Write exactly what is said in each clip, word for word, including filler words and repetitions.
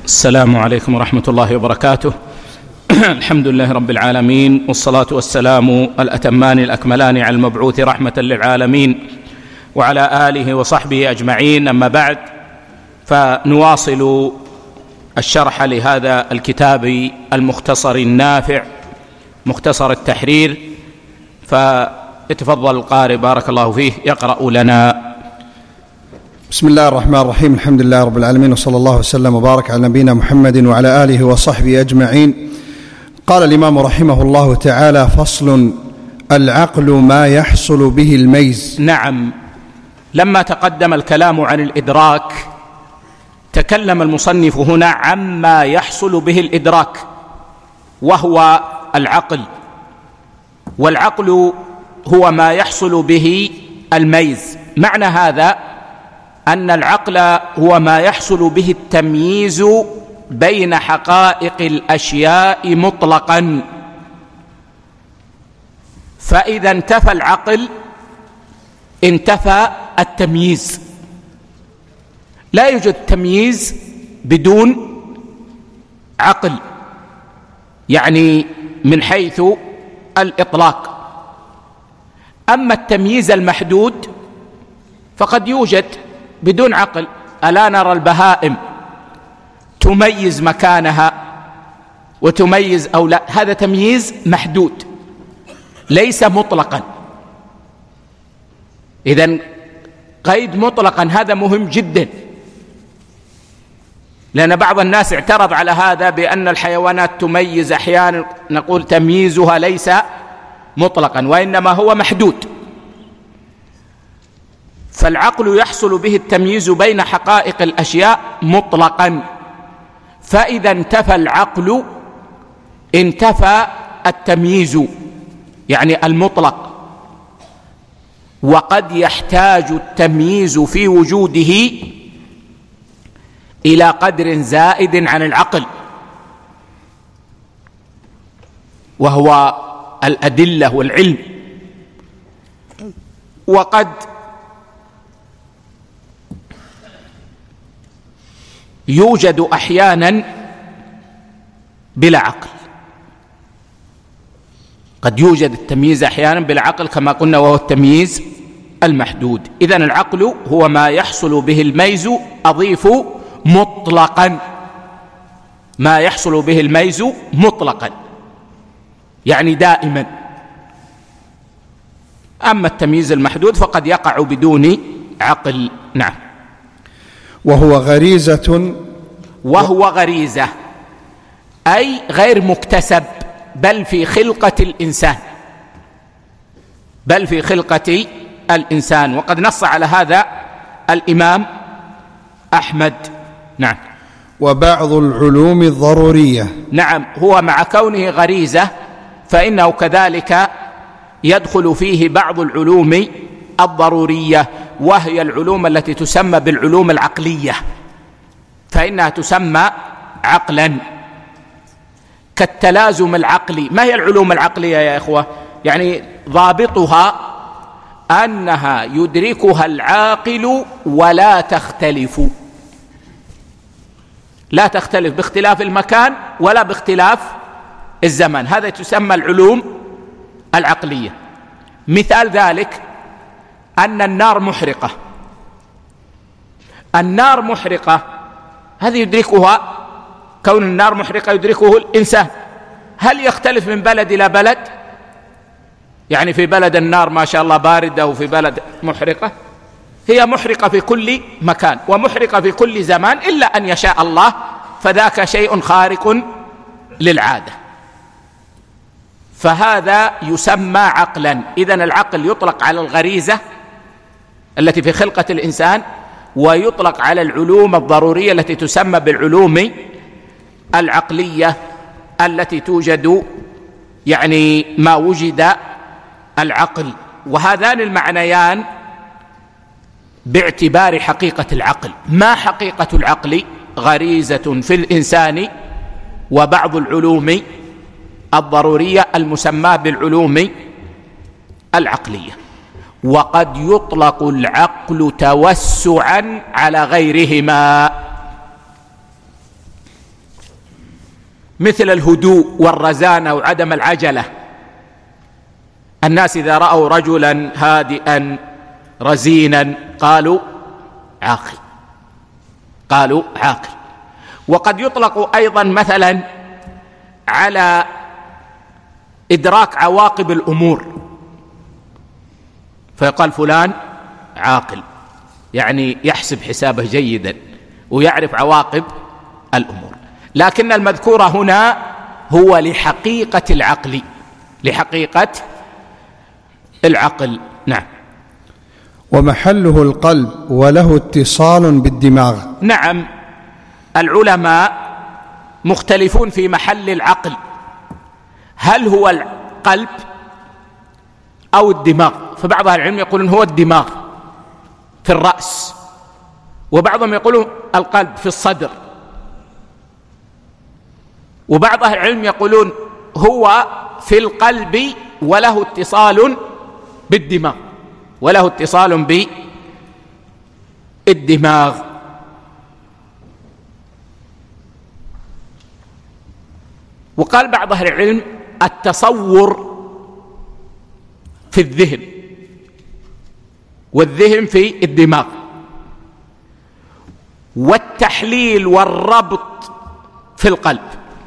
السلام عليكم ورحمة الله وبركاته. الحمد لله رب العالمين، والصلاة والسلام الأتمان الأكملان على المبعوث رحمة للعالمين وعلى آله وصحبه أجمعين. أما بعد، فنواصل الشرح لهذا الكتاب المختصر النافع، مختصر التحرير. فيتفضل القارئ بارك الله فيه يقرأ لنا. بسم الله الرحمن الرحيم. الحمد لله رب العالمين، وصلى الله وسلم وبارك على نبينا محمد وعلى آله وصحبه أجمعين. قال الإمام رحمه الله تعالى: فصل: العقل ما يحصل به الميز. نعم، لما تقدم الكلام عن الإدراك، تكلم المصنف هنا عما يحصل به الإدراك، وهو العقل. والعقل هو ما يحصل به الميز. معنى هذا أن العقل هو ما يحصل به التمييز بين حقائق الأشياء مطلقا. فإذا انتفى العقل انتفى التمييز. لا يوجد تمييز بدون عقل، يعني من حيث الإطلاق. أما التمييز المحدود فقد يوجد بدون عقل. ألا نرى البهائم تميز مكانها وتميز أو لا؟ هذا تمييز محدود ليس مطلقا. إذن قيد مطلقا هذا مهم جدا، لأن بعض الناس اعترض على هذا بأن الحيوانات تميز أحيانا. نقول تمييزها ليس مطلقا، وإنما هو محدود. فالعقل يحصل به التمييز بين حقائق الأشياء مطلقا. فإذا انتفى العقل انتفى التمييز، يعني المطلق. وقد يحتاج التمييز في وجوده إلى قدر زائد عن العقل، وهو الأدلة والعلم. وقد يوجد أحيانا بلا عقل، قد يوجد التمييز أحيانا بلا عقل كما قلنا، وهو التمييز المحدود. إذن العقل هو ما يحصل به الميز، أضيف مطلقا، ما يحصل به الميز مطلقا، يعني دائما. أما التمييز المحدود فقد يقع بدون عقل. نعم. وهو غريزة وهو غريزة أي غير مكتسب، بل في خلقة الإنسان، بل في خلقة الإنسان. وقد نص على هذا الإمام أحمد. نعم. وبعض العلوم الضرورية. نعم، هو مع كونه غريزة فإنه كذلك يدخل فيه بعض العلوم الضرورية، وهي العلوم التي تسمى بالعلوم العقلية، فإنها تسمى عقلا، كالتلازم العقلي. ما هي العلوم العقلية يا إخوة؟ يعني ضابطها أنها يدركها العاقل ولا تختلف، لا تختلف باختلاف المكان ولا باختلاف الزمن. هذا تسمى العلوم العقلية. مثال ذلك أن النار محرقة. النار محرقة هذه يدركها، كون النار محرقة يدركه الإنسان. هل يختلف من بلد إلى بلد؟ يعني في بلد النار ما شاء الله باردة، وفي بلد محرقة. هي محرقة في كل مكان ومحرقة في كل زمان، إلا أن يشاء الله، فذاك شيء خارق للعادة. فهذا يسمى عقلا. إذن العقل يطلق على الغريزة التي في خلقة الإنسان، ويطلق على العلوم الضرورية التي تسمى بالعلوم العقلية التي توجد، يعني ما وجد العقل. وهذان المعنيان باعتبار حقيقة العقل. ما حقيقة العقل؟ غريزة في الإنسان وبعض العلوم الضرورية المسمى بالعلوم العقلية. وقد يطلق العقل توسعا على غيرهما. مثل الهدوء والرزانة وعدم العجلة. الناس إذا رأوا رجلا هادئا رزينا قالوا عاقل، قالوا عاقل. وقد يطلق أيضا مثلا على إدراك عواقب الأمور، فيقال فلان عاقل، يعني يحسب حسابه جيدا ويعرف عواقب الأمور. لكن المذكور هنا هو لحقيقة العقل، لحقيقة العقل. نعم. ومحله القلب وله اتصال بالدماغ. نعم، العلماء مختلفون في محل العقل، هل هو القلب أو الدماغ؟ فبعض أهل العلم يقولون هو الدماغ في الرأس، وبعضهم يقولون القلب في الصدر، وبعض أهل العلم يقولون هو في القلب وله اتصال بالدماغ، وله اتصال بالدماغ. وقال بعض أهل العلم التصور في الذهن، والذهن في الدماغ، والتحليل والربط في القلب.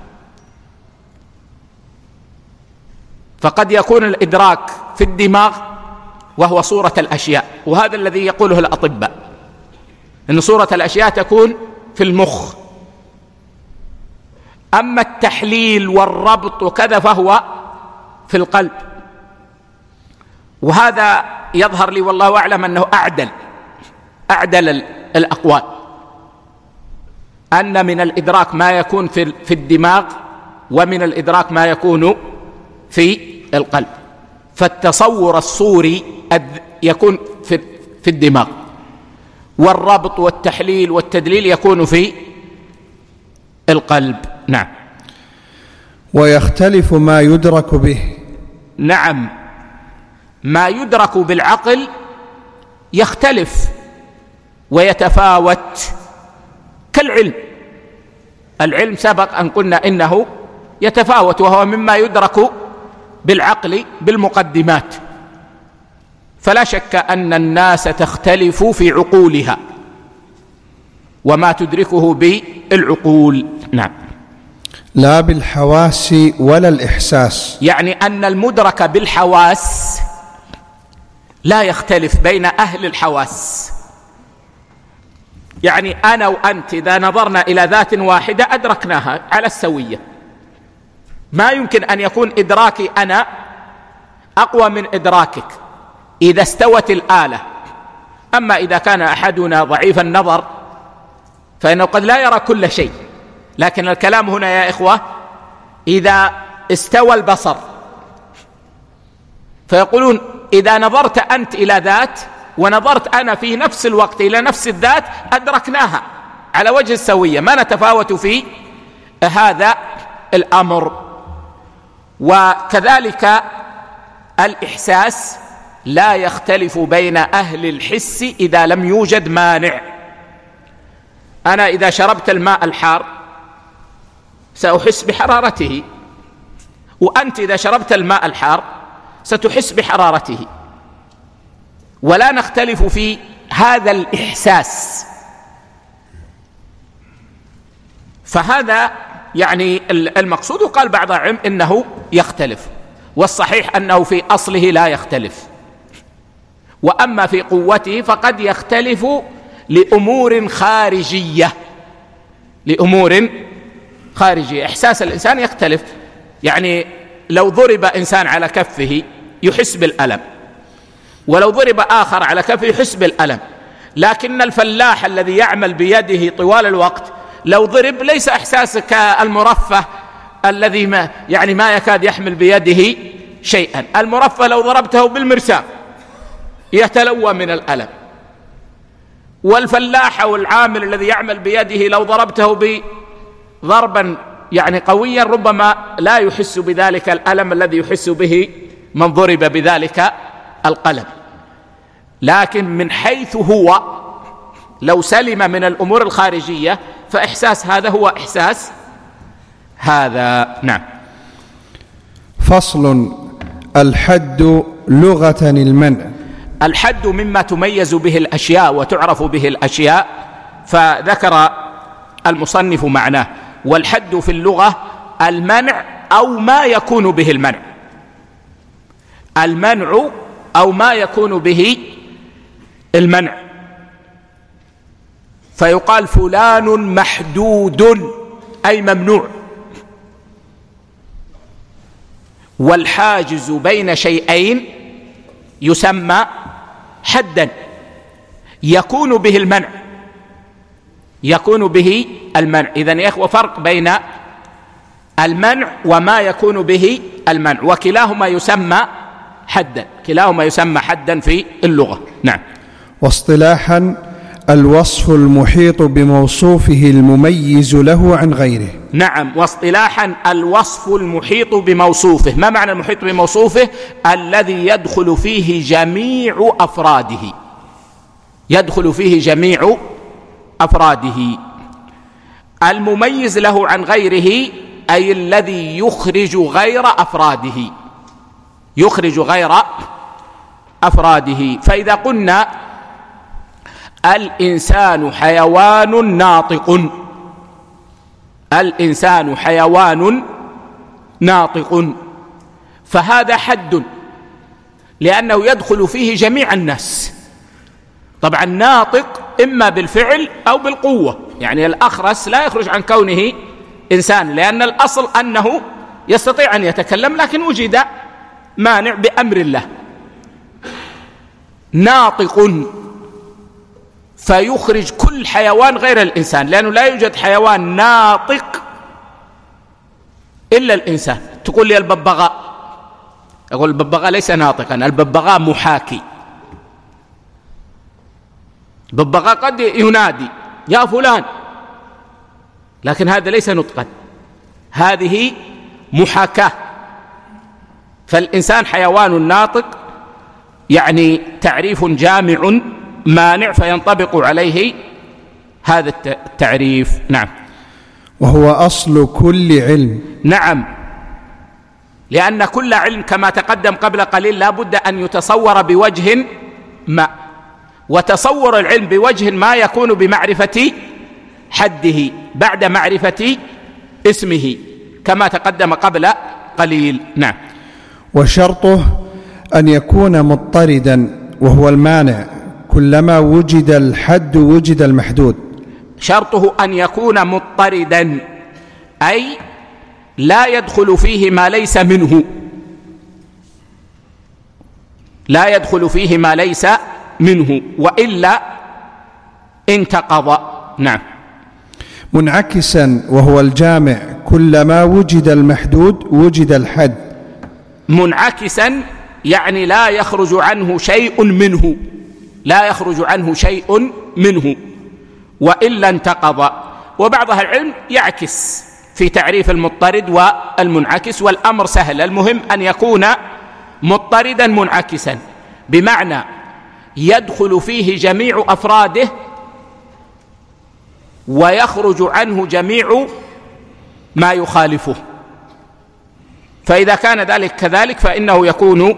فقد يكون الإدراك في الدماغ وهو صورة الأشياء، وهذا الذي يقوله الأطباء، أن صورة الأشياء تكون في المخ. أما التحليل والربط وكذا فهو في القلب. وهذا يظهر لي والله أعلم أنه أعدل أعدل الأقوال، أن من الإدراك ما يكون في الدماغ، ومن الإدراك ما يكون في القلب. فالتصور الصوري يكون في الدماغ، والربط والتحليل والتدليل يكون في القلب. نعم. ويختلف ما يدرك به. نعم، ما يدرك بالعقل يختلف ويتفاوت كالعلم. العلم سبق أن قلنا إنه يتفاوت، وهو مما يدرك بالعقل بالمقدمات، فلا شك أن الناس تختلف في عقولها وما تدركه بالعقول. نعم. لا بالحواس ولا الإحساس، يعني أن المدرك بالحواس لا يختلف بين أهل الحواس. يعني أنا وأنت إذا نظرنا إلى ذات واحدة أدركناها على السوية، ما يمكن أن يكون إدراكي أنا أقوى من إدراكك إذا استوت الآلة. أما إذا كان أحدنا ضعيف النظر فإنه قد لا يرى كل شيء، لكن الكلام هنا يا إخوة إذا استوى البصر، فيقولون إذا نظرت أنت إلى ذات ونظرت أنا في نفس الوقت إلى نفس الذات أدركناها على وجه السوية، ما نتفاوت في هذا الأمر. وكذلك الإحساس لا يختلف بين أهل الحس إذا لم يوجد مانع. أنا إذا شربت الماء الحار سأحس بحرارته، وأنت إذا شربت الماء الحار ستحس بحرارته، ولا نختلف في هذا الإحساس. فهذا يعني المقصود. قال بعض العلم إنه يختلف، والصحيح أنه في أصله لا يختلف، وأما في قوته فقد يختلف لأمور خارجية، لأمور خارجية. إحساس الإنسان يختلف، يعني لو ضرب إنسان على كفه يحس بالألم، ولو ضرب آخر على كفه يحس بالألم. لكن الفلاح الذي يعمل بيده طوال الوقت لو ضرب ليس إحساسك المرفه الذي ما يعني ما يكاد يحمل بيده شيئا. المرفه لو ضربته بالمرساة يتلوى من الألم، والفلاح أو العامل الذي يعمل بيده لو ضربته بضربا يعني قويا ربما لا يحس بذلك الألم الذي يحس به من ضرب بذلك القلم. لكن من حيث هو لو سلم من الأمور الخارجية فإحساس هذا هو إحساس هذا. نعم. فصل. الحد لغة المنع. الحد مما تميز به الأشياء وتعرف به الأشياء، فذكر المصنف معناه. والحد في اللغة المنع أو ما يكون به المنع، المنع أو ما يكون به المنع. فيقال فلان محدود أي ممنوع. والحاجز بين شيئين يسمى حدا يكون به المنع، يكون به المنع. إذن يا إخوة فرق بين المنع وما يكون به المنع، وكلاهما يسمى حدا، كلاهما يسمى حدا في اللغة. نعم. واصطلاحا الوصف المحيط بموصوفه المميز له عن غيره. نعم. واصطلاحا الوصف المحيط بموصوفه. ما معنى المحيط بموصوفه؟ الذي يدخل فيه جميع أفراده، يدخل فيه جميع أفراده. المميز له عن غيره أي الذي يخرج غير أفراده، يخرج غير أفراده. فإذا قلنا الإنسان حيوان ناطق، الإنسان حيوان ناطق، فهذا حد لأنه يدخل فيه جميع الناس. طبعا ناطق إما بالفعل أو بالقوة، يعني الأخرس لا يخرج عن كونه إنسان، لأن الأصل أنه يستطيع أن يتكلم، لكن وجد مانع بأمر الله. ناطق فيخرج كل حيوان غير الإنسان، لأنه لا يوجد حيوان ناطق إلا الإنسان. تقول لي الببغاء، أقول الببغاء ليس ناطقا، الببغاء محاكي. الببغاء قد ينادي يا فلان، لكن هذا ليس نطقا، هذه محاكاة. فالإنسان حيوان ناطق يعني تعريف جامع مانع، فينطبق عليه هذا التعريف. نعم. وهو أصل كل علم. نعم، لأن كل علم كما تقدم قبل قليل لا بد أن يتصور بوجه ما، وتصور العلم بوجه ما يكون بمعرفة حده بعد معرفة اسمه كما تقدم قبل قليل. نعم. وشرطه أن يكون مضطردا وهو المانع، كلما وجد الحد وجد المحدود. شرطه أن يكون مضطردا أي لا يدخل فيه ما ليس منه، لا يدخل فيه ما ليس منه، وإلا انتقض. نعم. منعكسا وهو الجامع، كلما وجد المحدود وجد الحد. منعكسا يعني لا يخرج عنه شيء منه، لا يخرج عنه شيء منه، وإلا انتقض. وبعض أهل العلم يعكس في تعريف المضطرد والمنعكس، والأمر سهل، المهم أن يكون مضطردا منعكسا، بمعنى يدخل فيه جميع أفراده ويخرج عنه جميع ما يخالفه. فإذا كان ذلك كذلك فإنه يكون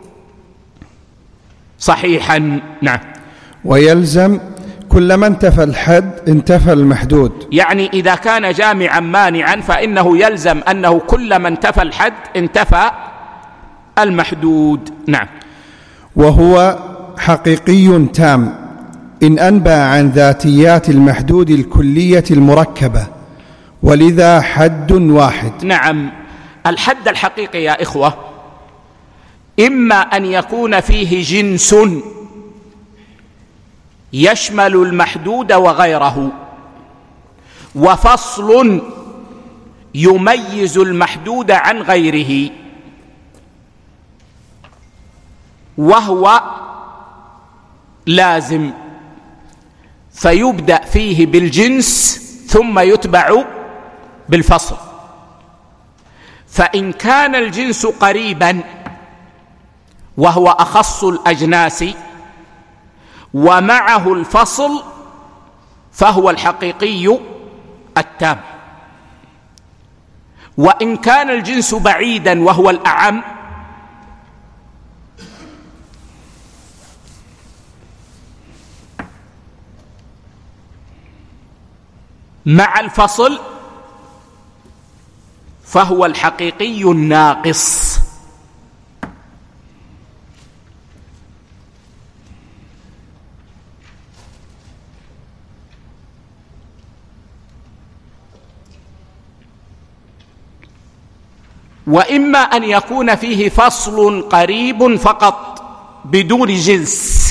صحيحا. نعم. ويلزم كلما انتفى الحد انتفى المحدود، يعني إذا كان جامعا مانعا فإنه يلزم أنه كلما انتفى الحد انتفى المحدود. نعم. وهو حقيقي تام إن أنبى عن ذاتيات المحدود الكلية المركبة، ولذا حد واحد. نعم. الحد الحقيقي يا إخوة إما أن يكون فيه جنس يشمل المحدود وغيره، وفصل يميز المحدود عن غيره، وهو لازم، فيبدأ فيه بالجنس ثم يتبع بالفصل. فإن كان الجنس قريبا وهو أخص الأجناس ومعه الفصل فهو الحقيقي التام. وإن كان الجنس بعيدا وهو الأعم مع الفصل فهو الحقيقي الناقص. وإما أن يكون فيه فصل قريب فقط بدون جنس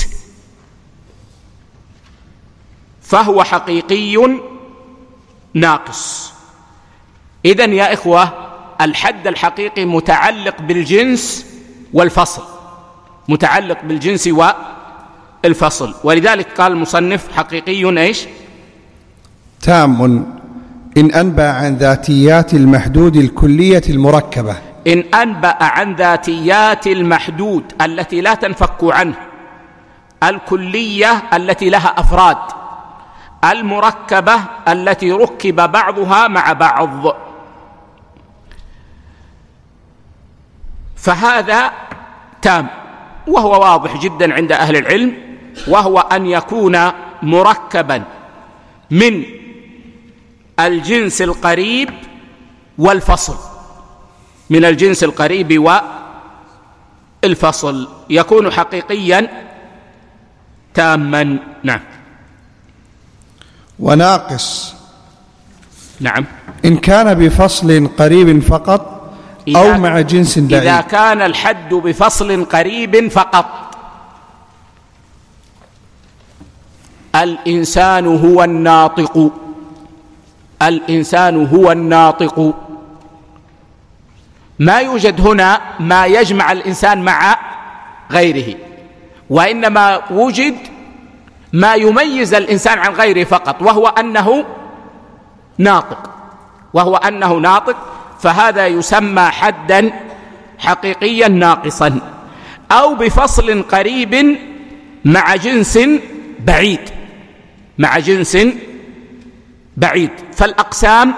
فهو حقيقي ناقص. إذن يا إخوة الحد الحقيقي متعلق بالجنس والفصل، متعلق بالجنس والفصل، ولذلك قال المصنف حقيقي إيش؟ تام إن أنبأ عن ذاتيات المحدود الكلية المركبة. إن أنبأ عن ذاتيات المحدود التي لا تنفك عنه، الكلية التي لها أفراد، المركبة التي ركب بعضها مع بعض، فهذا تام، وهو واضح جدا عند أهل العلم، وهو أن يكون مركبا من الجنس القريب والفصل، من الجنس القريب والفصل، يكون حقيقيا تاما. نعم. وناقص نعم إن كان بفصل قريب فقط أو مع جنس بعيد. إذا كان الحد بفصل قريب فقط. الإنسان هو الناطق، الإنسان هو الناطق، ما يوجد هنا ما يجمع الإنسان مع غيره، وإنما وجد ما يميز الإنسان عن غيره فقط، وهو أنه ناطق، وهو أنه ناطق، فهذا يسمى حدا حقيقيا ناقصا. أو بفصل قريب مع جنس بعيد، مع جنس بعيد. فالأقسام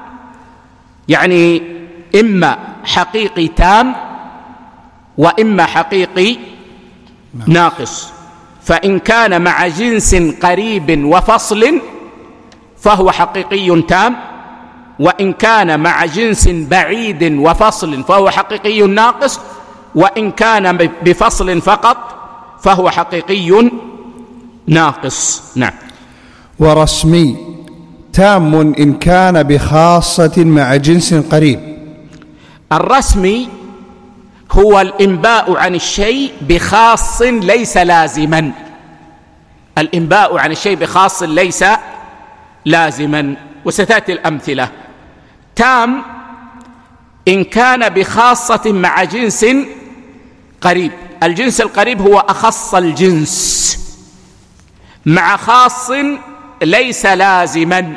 يعني إما حقيقي تام وإما حقيقي ناقص. فإن كان مع جنس قريب وفصل فهو حقيقي تام، وإن كان مع جنس بعيد وفصل فهو حقيقي ناقص، وإن كان بفصل فقط فهو حقيقي ناقص. نعم. ورسمي تام إن كان بخاصة مع جنس قريب. الرسمي هو الإنباء عن الشيء بخاص ليس لازما، الإنباء عن الشيء بخاص ليس لازما، وستأتي الأمثلة. تام إن كان بخاصة مع جنس قريب، الجنس القريب هو أخص الجنس، مع خاص ليس لازما.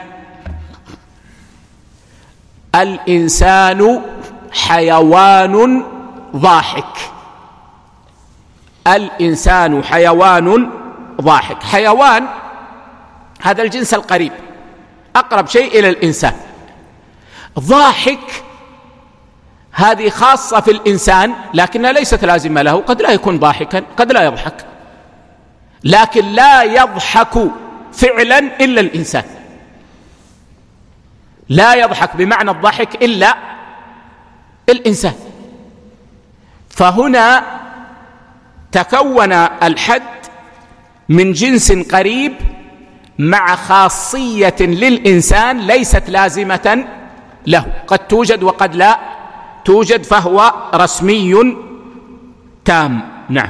الإنسان حيوان ضاحك، الإنسان حيوان ضاحك. حيوان هذا الجنس القريب، أقرب شيء إلى الإنسان. ضاحك هذه خاصة في الإنسان لكنها ليست لازمة له، قد لا يكون ضاحكا، قد لا يضحك، لكن لا يضحك فعلا إلا الإنسان، لا يضحك بمعنى الضحك إلا الإنسان. فهنا تكون الحد من جنس قريب مع خاصية للإنسان ليست لازمة له، قد توجد وقد لا توجد، فهو رسمي تام. نعم.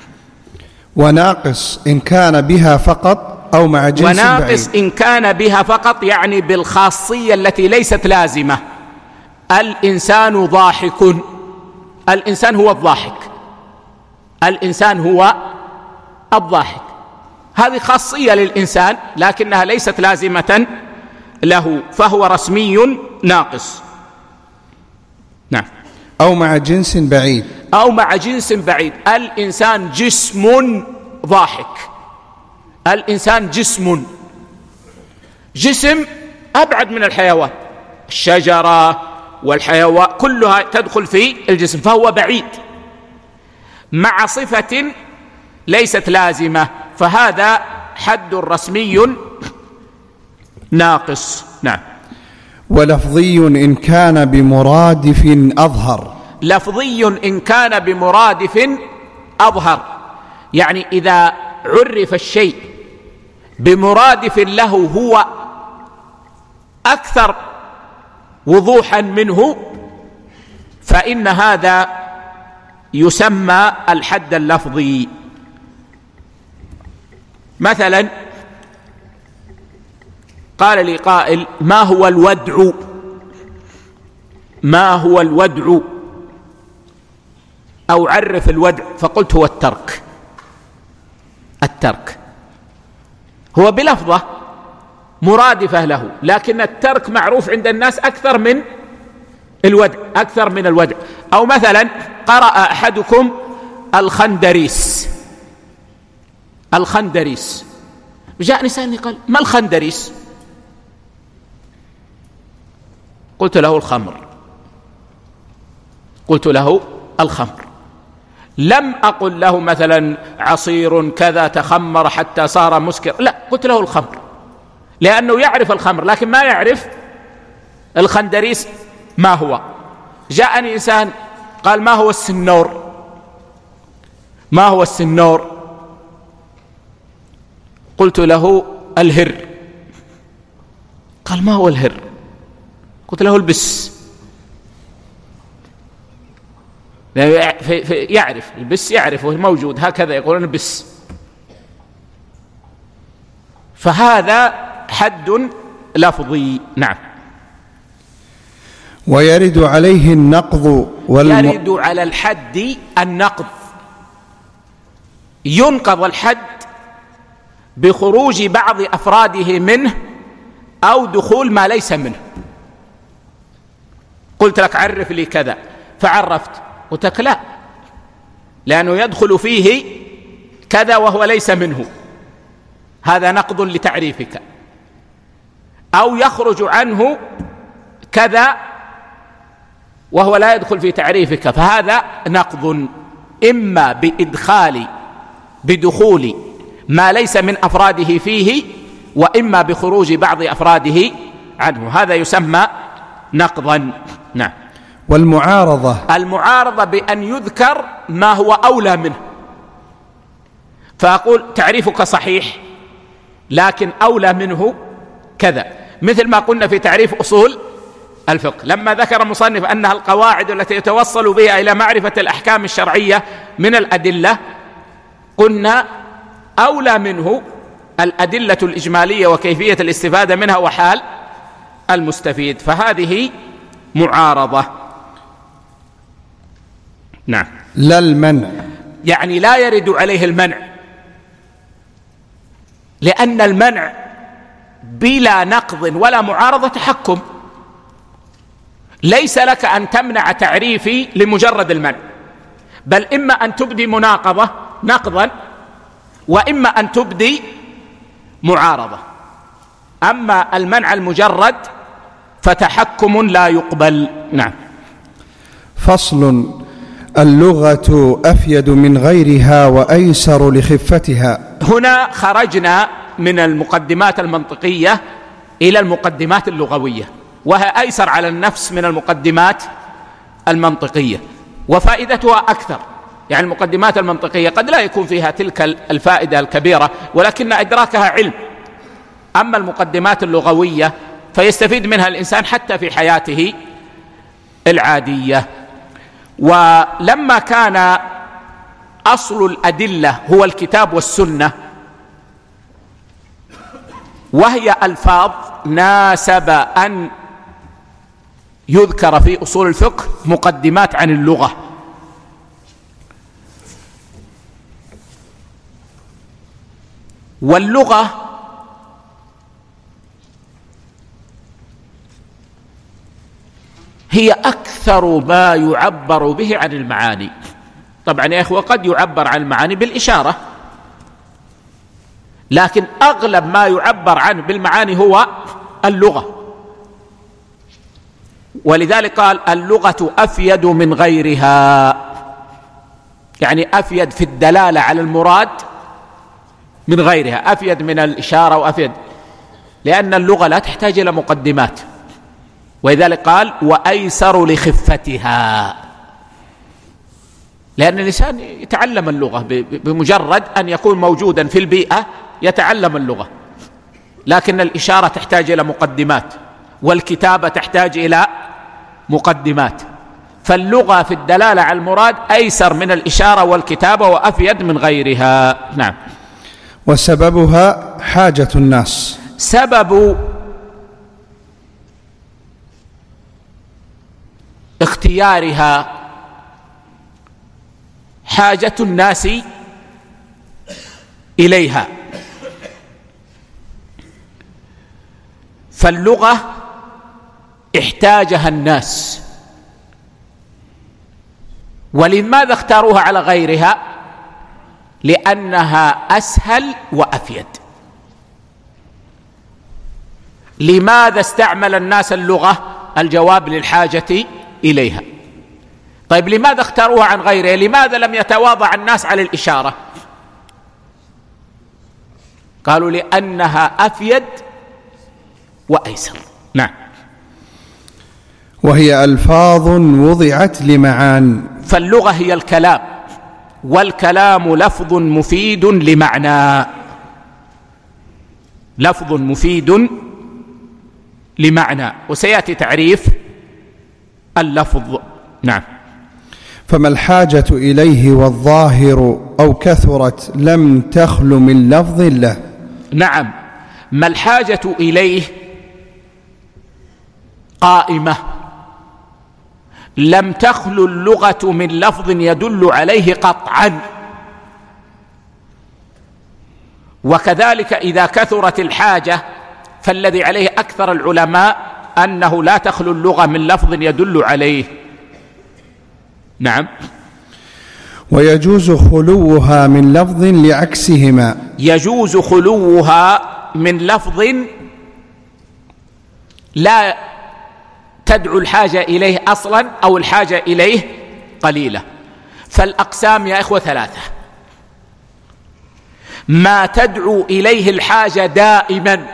وناقص إن كان بها فقط أو مع جنس بعيد. وناقص إن كان بها فقط يعني بالخاصية التي ليست لازمة. الإنسان ضاحك، الإنسان هو الضاحك، الإنسان هو الضاحك، هذه خاصية للإنسان لكنها ليست لازمة له، فهو رسمي ناقص. نعم. أو مع جنس بعيد. أو مع جنس بعيد. الإنسان جسم ضاحك، الإنسان جسم، جسم أبعد من الحيوان، الشجرة، والحيوان كلها تدخل في الجسم، فهو بعيد مع صفة ليست لازمة، فهذا حد رسمي ناقص. نعم. ولفظي إن كان بمرادف أظهر. لفظي إن كان بمرادف أظهر، يعني إذا عرف الشيء بمرادف له هو أكثر وضوحا منه فإن هذا يسمى الحد اللفظي. مثلا قال لي قائل: ما هو الودع؟ ما هو الودع؟ أو عرف الودع، فقلت هو الترك. الترك هو بلفظه مرادفة له، لكن الترك معروف عند الناس أكثر من الودع، أكثر من الودع. أو مثلا قرأ أحدكم الخندريس. الخندريس، جاءني سألني قال: ما الخندريس؟ قلت له الخمر. قلت له الخمر. لم أقل له مثلا عصير كذا تخمر حتى صار مسكر، لا، قلت له الخمر، لأنه يعرف الخمر لكن ما يعرف الخندريس ما هو. جاءني إنسان قال: ما هو السنور؟ ما هو السنور؟ قلت له الهر. قال: ما هو الهر؟ قلت له البس. يعرف البس، يعرفه موجود هكذا، يقولون البس. فهذا حد لفظي. نعم. ويرد عليه النقض والم... يرد على الحد النقض. ينقض الحد بخروج بعض أفراده منه أو دخول ما ليس منه. قلت لك عرف لي كذا فعرفت، قلت لك لا، لأنه يدخل فيه كذا وهو ليس منه، هذا نقض لتعريفك. أو يخرج عنه كذا وهو لا يدخل في تعريفك، فهذا نقض إما بإدخال بدخول ما ليس من أفراده فيه، وإما بخروج بعض أفراده عنه، هذا يسمى نقضا. نعم. والمعارضة، المعارضة بأن يذكر ما هو أولى منه، فأقول تعريفك صحيح لكن أولى منه كذا، مثل ما قلنا في تعريف أصول الفقه لما ذكر المصنف أنها القواعد التي يتوصل بها إلى معرفة الأحكام الشرعية من الأدلة، قلنا أولى منه الأدلة الإجمالية وكيفية الاستفادة منها وحال المستفيد، فهذه معارضة. نعم. لا المنع، يعني لا يرد عليه المنع، لأن المنع بلا نقض ولا معارضة تحكم. ليس لك أن تمنع تعريفي لمجرد المنع، بل إما أن تبدي مناقضة نقضا، وإما أن تبدي معارضة. أما المنع المجرد فتحكم لا يقبل. نعم. فصل: اللغة أفيد من غيرها وأيسر لخفتها. هنا خرجنا من المقدمات المنطقية إلى المقدمات اللغوية، وهي أيسر على النفس من المقدمات المنطقية، وفائدتها أكثر. يعني المقدمات المنطقية قد لا يكون فيها تلك الفائدة الكبيرة، ولكن إدراكها علم. أما المقدمات اللغوية فيستفيد منها الإنسان حتى في حياته العادية. ولما كان أصل الأدلة هو الكتاب والسنة، وهي ألفاظ، ناسب أن يذكر في أصول الفقه مقدمات عن اللغة. واللغة هي أكثر ما يعبر به عن المعاني. طبعا يا إخوة قد يعبر عن المعاني بالإشارة، لكن أغلب ما يعبر عنه بالمعاني هو اللغة. ولذلك قال اللغة أفيد من غيرها، يعني أفيد في الدلالة على المراد من غيرها، أفيد من الإشارة وأفيد، لأن اللغة لا تحتاج إلى مقدمات. ولذلك قال وأيسر لخفتها، لأن الإنسان يتعلم اللغة بمجرد أن يكون موجودا في البيئة يتعلم اللغة، لكن الإشارة تحتاج إلى مقدمات، والكتابة تحتاج إلى مقدمات، فاللغة في الدلالة على المراد أيسر من الإشارة والكتابة وأفيد من غيرها. نعم. وسببها حاجة الناس، سبب اختيارها حاجة الناس إليها، فاللغة احتاجها الناس. ولماذا اختاروها على غيرها؟ لأنها أسهل وأفيد. لماذا استعمل الناس اللغة؟ الجواب للحاجة إليها. طيب لماذا اختاروها عن غيرها؟ لماذا لم يتواضع الناس على الإشارة؟ قالوا لأنها أفيد وأيسر. نعم. وهي ألفاظ وضعت لمعان، فاللغة هي الكلام، والكلام لفظ مفيد لمعنى، لفظ مفيد لمعنى، وسيأتي تعريف اللفظ. نعم. فما الحاجة إليه والظاهر أو كثرت لم تخل من لفظ له. نعم، ما الحاجة إليه قائمة، لم تخل اللغة من لفظ يدل عليه قطعا. وكذلك إذا كثرت الحاجة فالذي عليه أكثر العلماء أنه لا تخلو اللغة من لفظ يدل عليه. نعم. ويجوز خلوها من لفظ لعكسهما، يجوز خلوها من لفظ لا تدعو الحاجة إليه أصلا أو الحاجة إليه قليلة. فالأقسام يا إخوة ثلاثة: ما تدعو إليه الحاجة دائما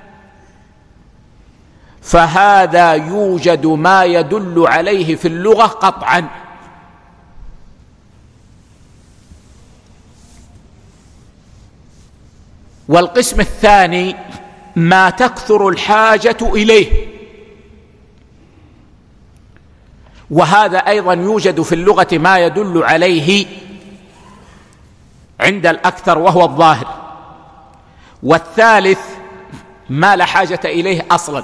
فهذا يوجد ما يدل عليه في اللغة قطعا، والقسم الثاني ما تكثر الحاجة إليه، وهذا أيضا يوجد في اللغة ما يدل عليه عند الأكثر وهو الظاهر. والثالث ما لا حاجة إليه أصلا،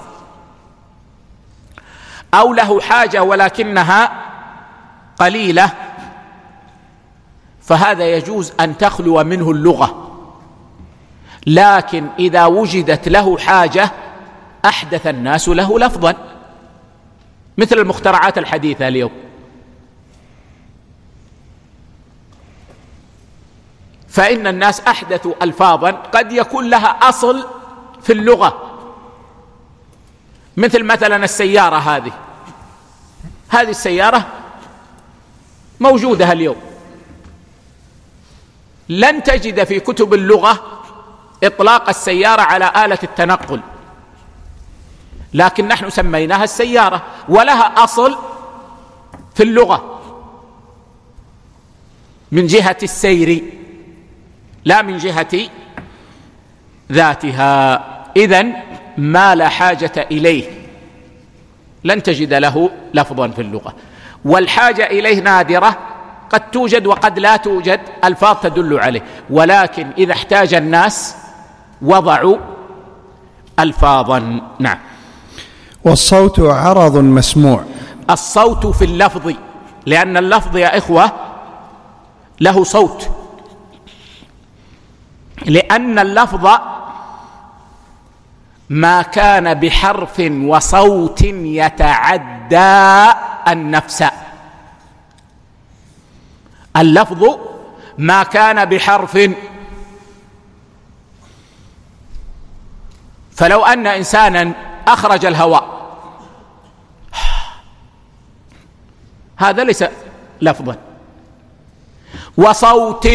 أو له حاجة ولكنها قليلة، فهذا يجوز أن تخلو منه اللغة. لكن إذا وجدت له حاجة أحدث الناس له لفظا، مثل المخترعات الحديثة اليوم. فإن الناس أحدثوا ألفاظا قد يكون لها أصل في اللغة، مثل مثلا السيارة هذه هذه السيارة موجودة اليوم، لن تجد في كتب اللغة إطلاق السيارة على آلة التنقل، لكن نحن سميناها السيارة ولها أصل في اللغة من جهة السير لا من جهة ذاتها. إذن ما لا حاجة إليه لن تجد له لفظا في اللغة، والحاجة إليه نادرة، قد توجد وقد لا توجد ألفاظ تدل عليه، ولكن إذا احتاج الناس وضعوا ألفاظا. نعم. والصوت عرض مسموع، الصوت في اللفظ، لأن اللفظ يا إخوة له صوت، لأن اللفظ ما كان بحرف وصوت يتعدى النفس. اللفظ ما كان بحرف، فلو أن إنسانا أخرج الهواء هذا ليس لفظا. وصوت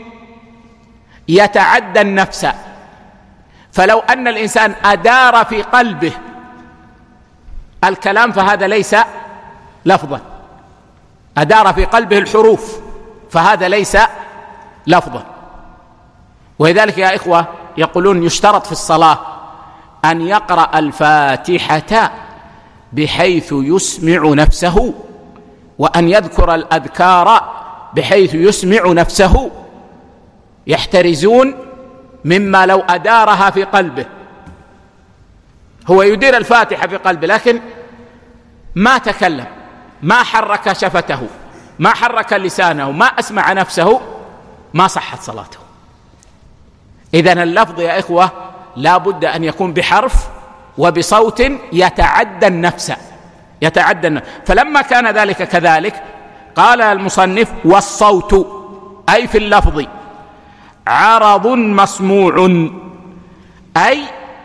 يتعدى النفس، فلو أن الإنسان أدار في قلبه الكلام فهذا ليس لفظا، أدار في قلبه الحروف فهذا ليس لفظا. ولذلك يا إخوة يقولون يشترط في الصلاة أن يقرأ الفاتحة بحيث يسمع نفسه، وأن يذكر الأذكار بحيث يسمع نفسه، يحترزون مما لو أدارها في قلبه. هو يدير الفاتحة في قلبه لكن ما تكلم، ما حرك شفته، ما حرك لسانه، ما أسمع نفسه، ما صحت صلاته. إذن اللفظ يا إخوة لا بد أن يكون بحرف وبصوت يتعدى النفس، يتعدى النفس. فلما كان ذلك كذلك قال المصنف: والصوت أي في اللفظ عرض مسموع، أي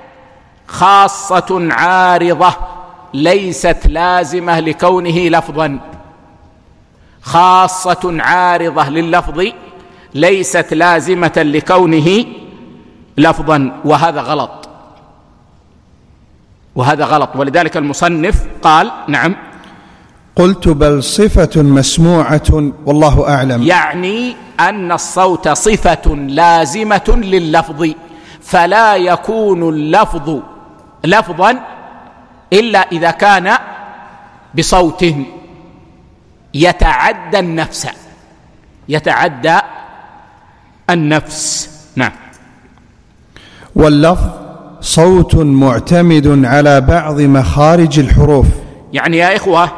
خاصة عارضة ليست لازمة لكونه لفظا، خاصة عارضة لللفظ ليست لازمة لكونه لفظا. وهذا غلط، وهذا غلط. ولذلك المصنف قال: نعم، قلت بل صفة مسموعة والله أعلم. يعني أن الصوت صفة لازمة لللفظ، فلا يكون اللفظ لفظا إلا إذا كان بصوت يتعدى النفس، يتعدى النفس. نعم. واللفظ صوت معتمد على بعض مخارج الحروف. يعني يا إخوة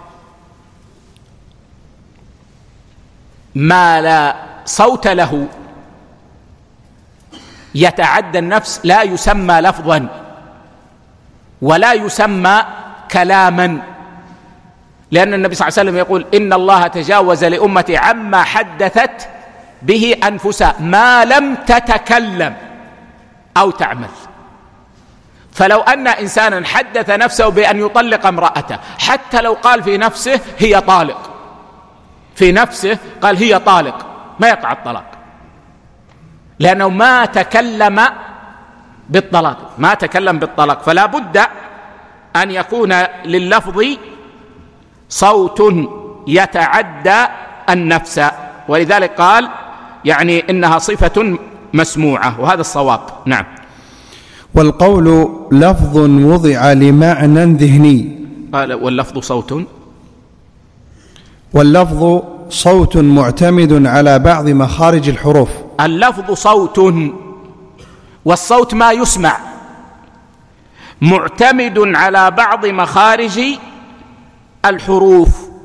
ما لا صوت له يتعدى النفس لا يسمى لفظا ولا يسمى كلاما، لأن النبي صلى الله عليه وسلم يقول: إن الله تجاوز لأمتي عما حدثت به أنفسها ما لم تتكلم أو تعمل. فلو أن إنسانا حدث نفسه بأن يطلق امرأته، حتى لو قال في نفسه هي طالق، في نفسه قال هي طالق، ما يقع الطلاق، لأنه ما تكلم بالطلاق، ما تكلم بالطلاق. فلا بد أن يكون لللفظ صوت يتعدى النفس، ولذلك قال يعني إنها صفة مسموعة، وهذا الصواب. نعم. والقول لفظ وضع لمعنى ذهني. قال: واللفظ صوت، واللفظ صوت معتمد على بعض مخارج الحروف. اللفظ صوت، والصوت ما يسمع، معتمد على بعض مخارج الحروف،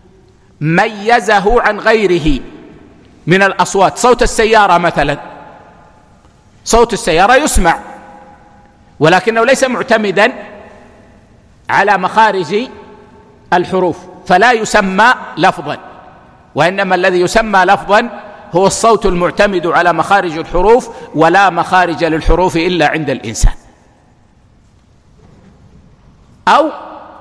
ميزه عن غيره من الأصوات. صوت السيارة مثلا، صوت السيارة يسمع ولكنه ليس معتمدا على مخارج الحروف، فلا يسمى لفظا، وإنما الذي يسمى لفظا هو الصوت المعتمد على مخارج الحروف، ولا مخارج للحروف إلا عند الإنسان، أو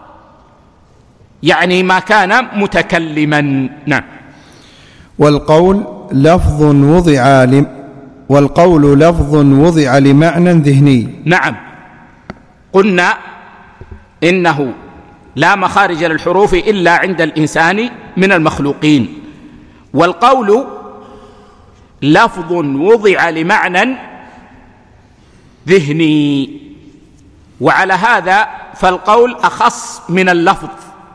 يعني ما كان متكلما. نعم. والقول لفظ وضع ل... والقول لفظ وضع لمعنى ذهني. نعم، قلنا إنه لا مخارج للحروف إلا عند الإنسان من المخلوقين، والقول لفظ وضع لمعنى ذهني، وعلى هذا فالقول أخص من اللفظ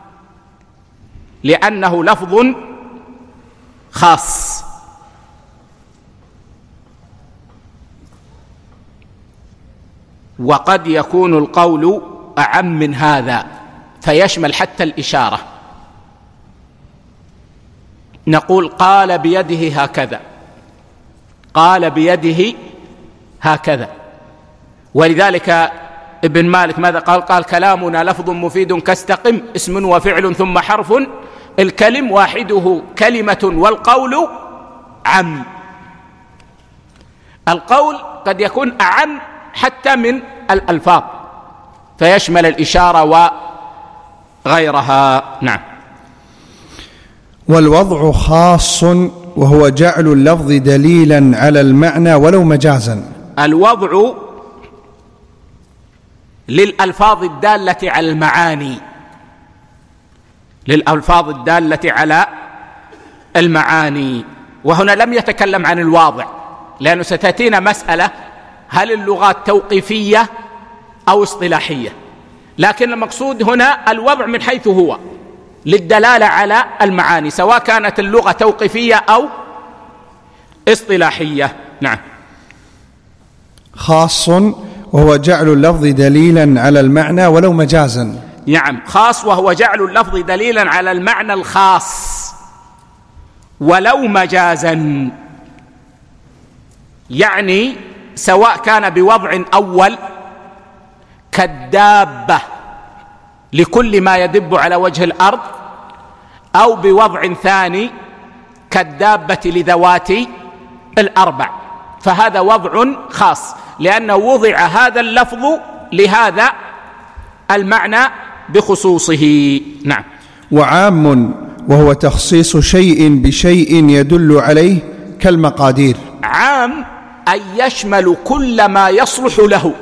لأنه لفظ خاص. وقد يكون القول أعم من هذا فيشمل حتى الإشارة. نقول قال بيده هكذا، قال بيده هكذا. ولذلك ابن مالك ماذا قال؟ قال: كلامنا لفظ مفيد كاستقم، اسم وفعل ثم حرف، الكلم واحده كلمة والقول عم. القول قد يكون أعم حتى من الألفاظ فيشمل الإشارة وغيرها. نعم. والوضع خاص وهو جعل اللفظ دليلا على المعنى ولو مجازا. الوضع للألفاظ الدالة على المعاني، للألفاظ الدالة على المعاني. وهنا لم يتكلم عن الواضع، لأنه ستأتينا مسألة هل اللغات توقيفية أو اصطلاحية، لكن المقصود هنا الوضع من حيث هو للدلالة على المعاني، سواء كانت اللغة توقيفية أو اصطلاحية. نعم. خاص وهو جعل اللفظ دليلا على المعنى ولو مجازا. نعم، خاص وهو جعل اللفظ دليلا على المعنى الخاص ولو مجازا، يعني سواء كان بوضع أول كالدابة لكل ما يدب على وجه الأرض، أو بوضع ثاني كالدابة لذوات الأربع، فهذا وضع خاص لأنه وضع هذا اللفظ لهذا المعنى بخصوصه. نعم. وعام وهو تخصيص شيء بشيء يدل عليه كالمقادير. عام أي يشمل كل ما يصلح له،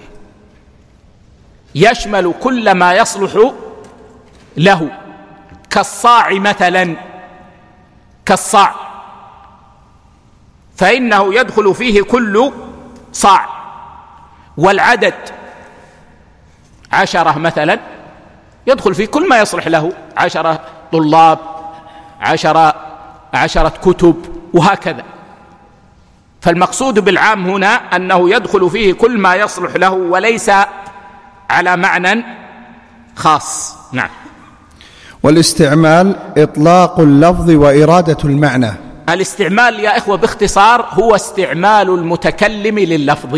يشمل كل ما يصلح له، كالصاع مثلا، كالصاع فإنه يدخل فيه كل صاع. والعدد عشرة مثلا يدخل فيه كل ما يصلح له، عشرة طلاب، عشرة عشرة كتب، وهكذا. فالمقصود بالعام هنا أنه يدخل فيه كل ما يصلح له وليس على معنى خاص. نعم. والاستعمال إطلاق اللفظ وإرادة المعنى. الاستعمال يا إخوة باختصار هو استعمال المتكلم لللفظ،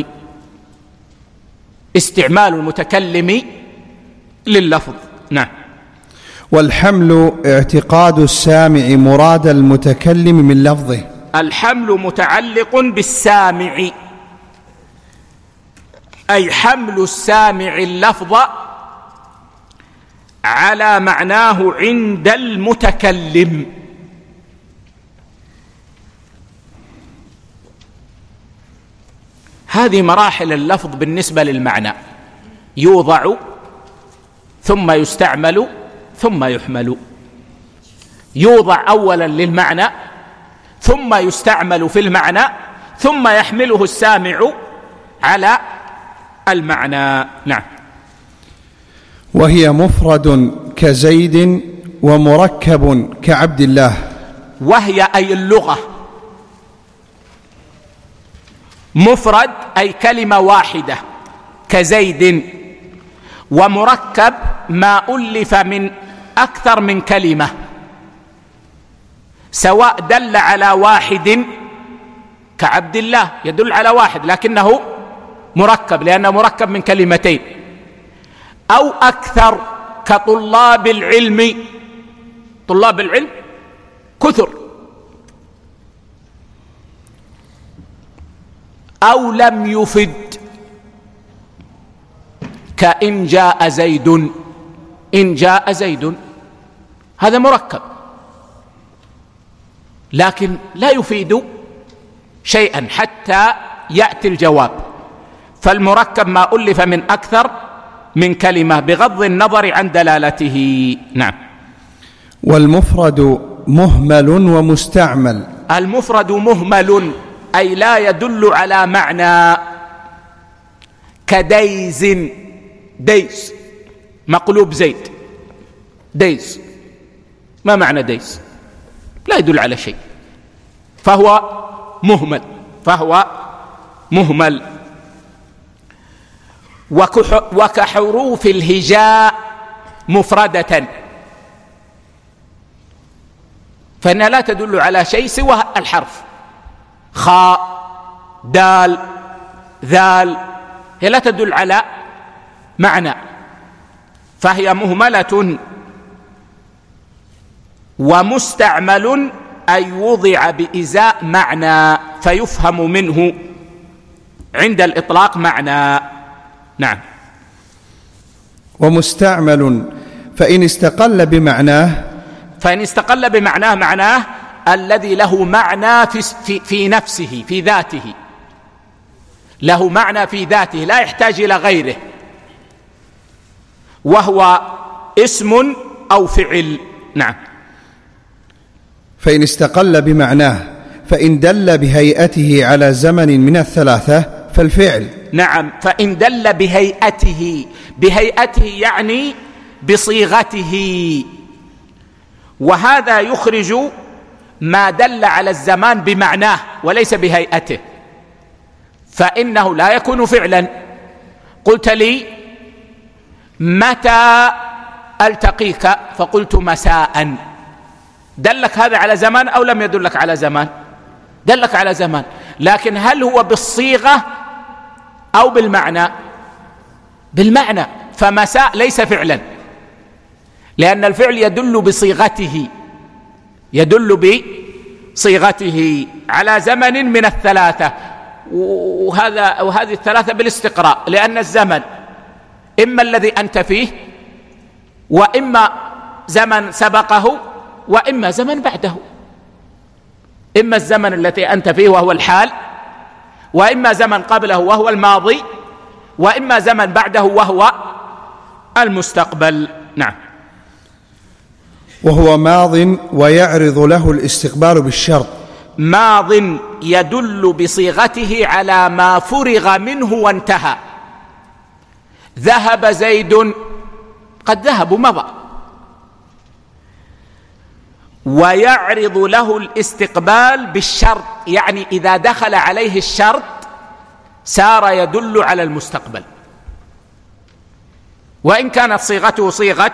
استعمال المتكلم لللفظ. نعم. والحمل اعتقاد السامع مراد المتكلم من لفظه. الحمل متعلق بالسامع، أي حمل السامع اللفظ على معناه عند المتكلم. هذه مراحل اللفظ بالنسبة للمعنى، يوضع ثم يستعمل ثم يحمل. يوضع أولا للمعنى ثم يستعمل في المعنى ثم يحمله السامع على المعنى. نعم. وهي مفرد كزيد ومركب كعبد الله. وهي أي اللغة، مفرد أي كلمة واحدة كزيد، ومركب ما ألف من أكثر من كلمة، سواء دل على واحد كعبد الله يدل على واحد لكنه مركب لأنه مركب من كلمتين، أو أكثر كطلاب العلم، طلاب العلم كثر، أو لم يفد كإن جاء زيد، إن جاء زيد هذا مركب لكن لا يفيد شيئا حتى يأتي الجواب. فالمركب ما ألف من أكثر من كلمة بغض النظر عن دلالته. نعم. والمفرد مهمل ومستعمل. المفرد مهمل أي لا يدل على معنى، كديز، ديز مقلوب زيد، ديز ما معنى ديز؟ لا يدل على شيء، فهو مهمل، فهو مهمل. وكحروف الهجاء مفردة، فإنها لا تدل على شيء سوى الحرف، خاء، دال، ذال، هي لا تدل على معنى، فهي مهملة. ومستعمل أي وضع بإزاء معنى فيفهم منه عند الإطلاق معنى. نعم. ومستعمل فإن استقل بمعناه فإن استقل بمعناه معناه الذي له معنى في, في, في نفسه في ذاته، له معنى في ذاته لا يحتاج إلى غيره، وهو اسم أو فعل. نعم. فإن استقل بمعناه فإن دل بهيئته على زمن من الثلاثة فالفعل. نعم. فإن دل بهيئته، بهيئته يعني بصيغته، وهذا يخرج ما دل على الزمان بمعناه وليس بهيئته، فإنه لا يكون فعلا. قلت لي متى ألتقيك فقلت مساء، دلك هذا على زمان أو لم يدلك على زمان؟ دلك على زمان، لكن هل هو بالصيغة أو بالمعنى؟ بالمعنى. فمساء ليس فعلا، لأن الفعل يدل بصيغته، يدل بصيغته على زمن من الثلاثة، وهذا وهذه الثلاثة بالاستقراء، لأن الزمن إما الذي أنت فيه، وإما زمن سبقه، وإما زمن بعده. إما الزمن الذي أنت فيه وهو الحال، وإما زمن قبله وهو الماضي، وإما زمن بعده وهو المستقبل. نعم. وهو ماض ويعرض له الاستقبال بالشرط. ماض يدل بصيغته على ما فرغ منه وانتهى. ذهب زيد، قد ذهب ومضى. ويعرض له الاستقبال بالشرط، يعني إذا دخل عليه الشرط صار يدل على المستقبل، وإن كانت صيغته صيغة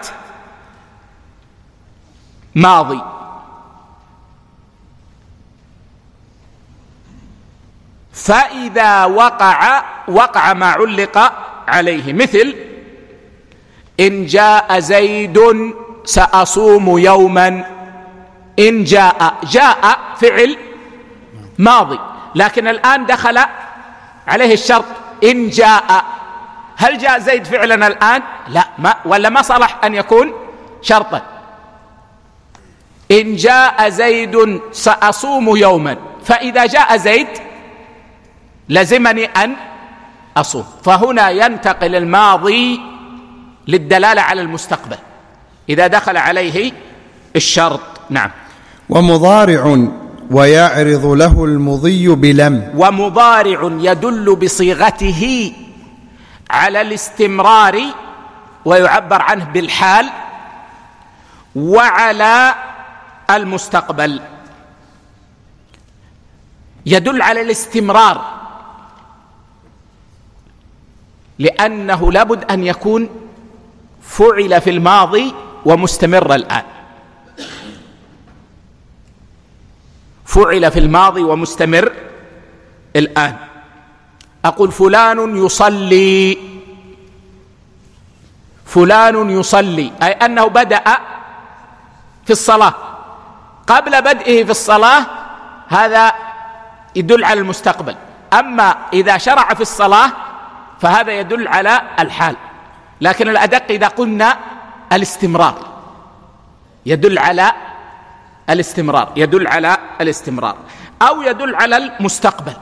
ماضي. فإذا وقع وقع ما علق عليه، مثل إن جاء زيد سأصوم يوما. إن جاء، جاء فعل ماضي، لكن الآن دخل عليه الشرط إن جاء. هل جاء زيد فعلا الآن؟ لا، ما ولا ما صلح أن يكون شرطا. إن جاء زيد سأصوم يوما، فإذا جاء زيد لزمني أن أصوم. فهنا ينتقل الماضي للدلالة على المستقبل إذا دخل عليه الشرط. نعم. ومضارع ويعرض له المضي بلم. ومضارع يدل بصيغته على الاستمرار ويعبر عنه بالحال، وعلى المستقبل. يدل على الاستمرار لأنه لابد أن يكون فعل في الماضي ومستمر الآن. فعل في الماضي ومستمر الآن. أقول فلان يصلي، فلان يصلي، أي أنه بدأ في الصلاة. قبل بدئه في الصلاة هذا يدل على المستقبل، أما إذا شرع في الصلاة فهذا يدل على الحال. لكن الأدق إذا قلنا الاستمرار، يدل على الاستمرار، يدل على الاستمرار، أو يدل على المستقبل.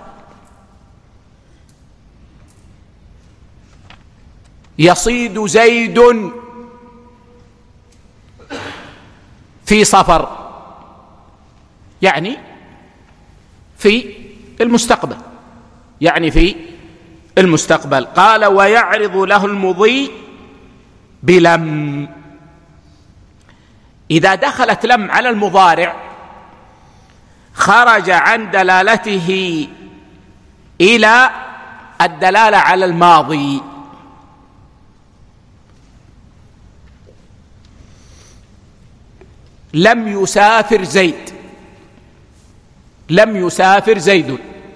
يصيد زيد في سفر، يعني في المستقبل، يعني في المستقبل. قال ويعرض له المضي بلم. إذا دخلت لم على المضارع خرج عن دلالته إلى الدلالة على الماضي. لم يسافر زيد، لم يسافر زيد،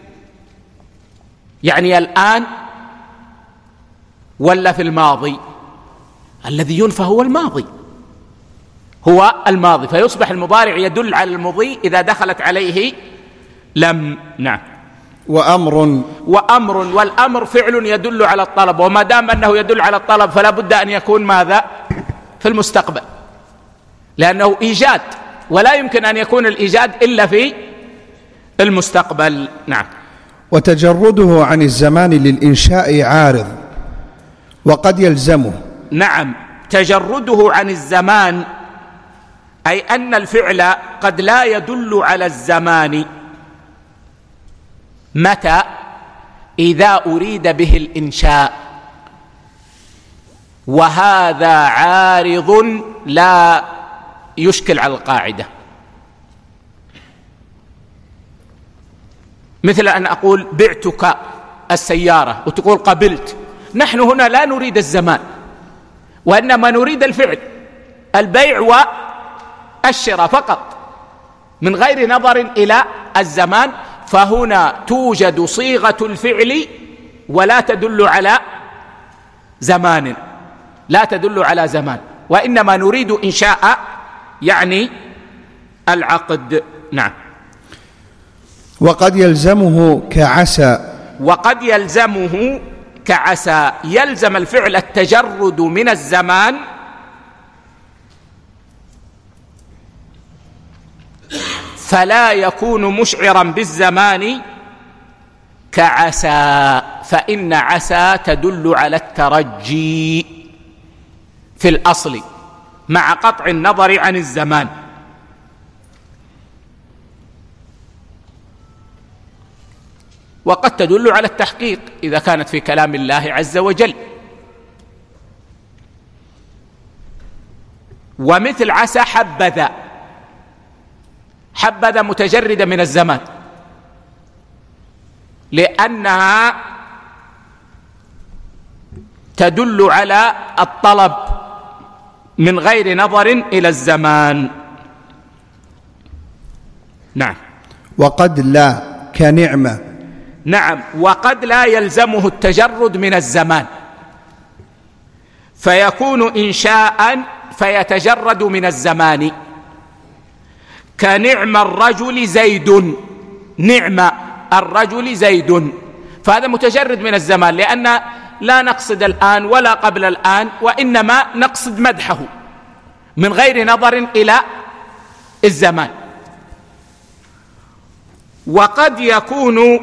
يعني الآن ولا في الماضي؟ الذي ينفى هو الماضي، هو الماضي، فيصبح المضارع يدل على المضي إذا دخلت عليه لم. نعم. وأمر وأمر والأمر فعل يدل على الطلب، وما دام أنه يدل على الطلب فلا بد أن يكون ماذا؟ في المستقبل، لأنه إيجاد ولا يمكن أن يكون الإيجاد إلا في المستقبل. نعم. وتجرده عن الزمان للإنشاء عارض وقد يلزمه. نعم، تجرده عن الزمان أي أن الفعل قد لا يدل على الزمان. متى؟ إذا أريد به الإنشاء، وهذا عارض لا يشكل على القاعدة. مثل أن أقول بعتك السيارة وتقول قبلت. نحن هنا لا نريد الزمان، وإنما نريد الفعل، البيع والشراء فقط، من غير نظر إلى الزمان. فهنا توجد صيغة الفعل ولا تدل على زمان، لا تدل على زمان، وإنما نريد إنشاء يعني العقد. نعم. وقد يلزمه كعسى. وقد يلزمه كعسى، يلزم الفعل التجرد من الزمان فلا يكون مشعرا بالزمان كعسى، فإن عسى تدل على الترجي في الأصل مع قطع النظر عن الزمان. وقد تدل على التحقيق إذا كانت في كلام الله عز وجل. ومثل عسى حبذا، حبذا متجردة من الزمان لأنها تدل على الطلب من غير نظر إلى الزمان. نعم. وقد لا كنعمة. نعم، وقد لا يلزمه التجرد من الزمان فيكون إنشاء فيتجرد من الزمان، كنعم الرجل زيد. نعم الرجل زيد، فهذا متجرد من الزمان، لأن لا نقصد الآن ولا قبل الآن، وإنما نقصد مدحه من غير نظر إلى الزمان. وقد يكون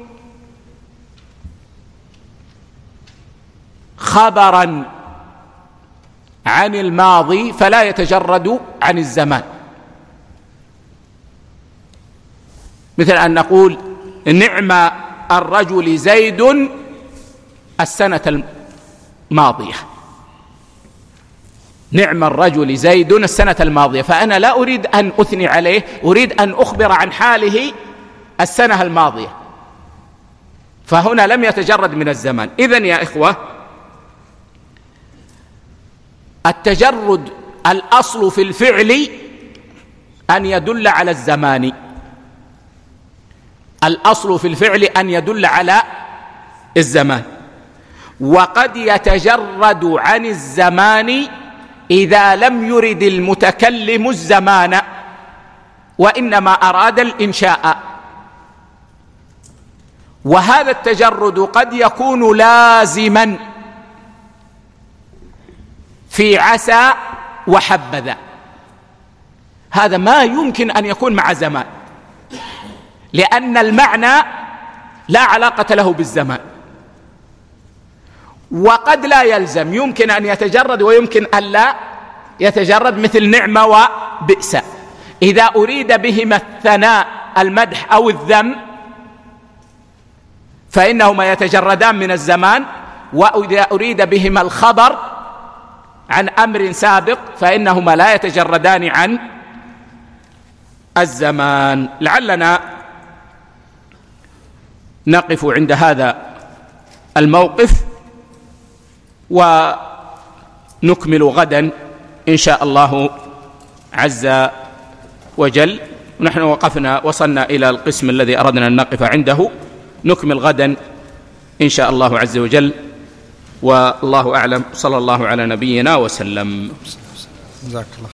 خبرا عن الماضي فلا يتجرد عن الزمان، مثل أن نقول نعم الرجل زيد السنة الماضية، نعم الرجل زيد السنة الماضية، فأنا لا أريد أن أثني عليه، أريد أن أخبر عن حاله السنة الماضية، فهنا لم يتجرد من الزمان. إذن يا إخوة، التجرد الأصل في الفعل أن يدل على الزمان، الأصل في الفعل أن يدل على الزمان. وقد يتجرد عن الزمان إذا لم يرد المتكلم الزمان وإنما أراد الإنشاء، وهذا التجرد قد يكون لازما في عسى وحبذا، هذا ما يمكن أن يكون مع زمان، لأن المعنى لا علاقة له بالزمان. وقد لا يلزم، يمكن أن يتجرد ويمكن أن لا يتجرد، مثل نعمة وبئس، إذا أريد بهما الثناء المدح أو الذم فإنهما يتجردان من الزمان، وإذا أريد بهما الخبر عن أمر سابق فإنهما لا يتجردان عن الزمان. لعلنا نقف عند هذا الموقف ونكمل غدا إن شاء الله عز وجل. نحن وقفنا وصلنا إلى القسم الذي أردنا أن نقف عنده، نكمل غدا إن شاء الله عز وجل، والله أعلم. صلى الله على نبينا وسلم.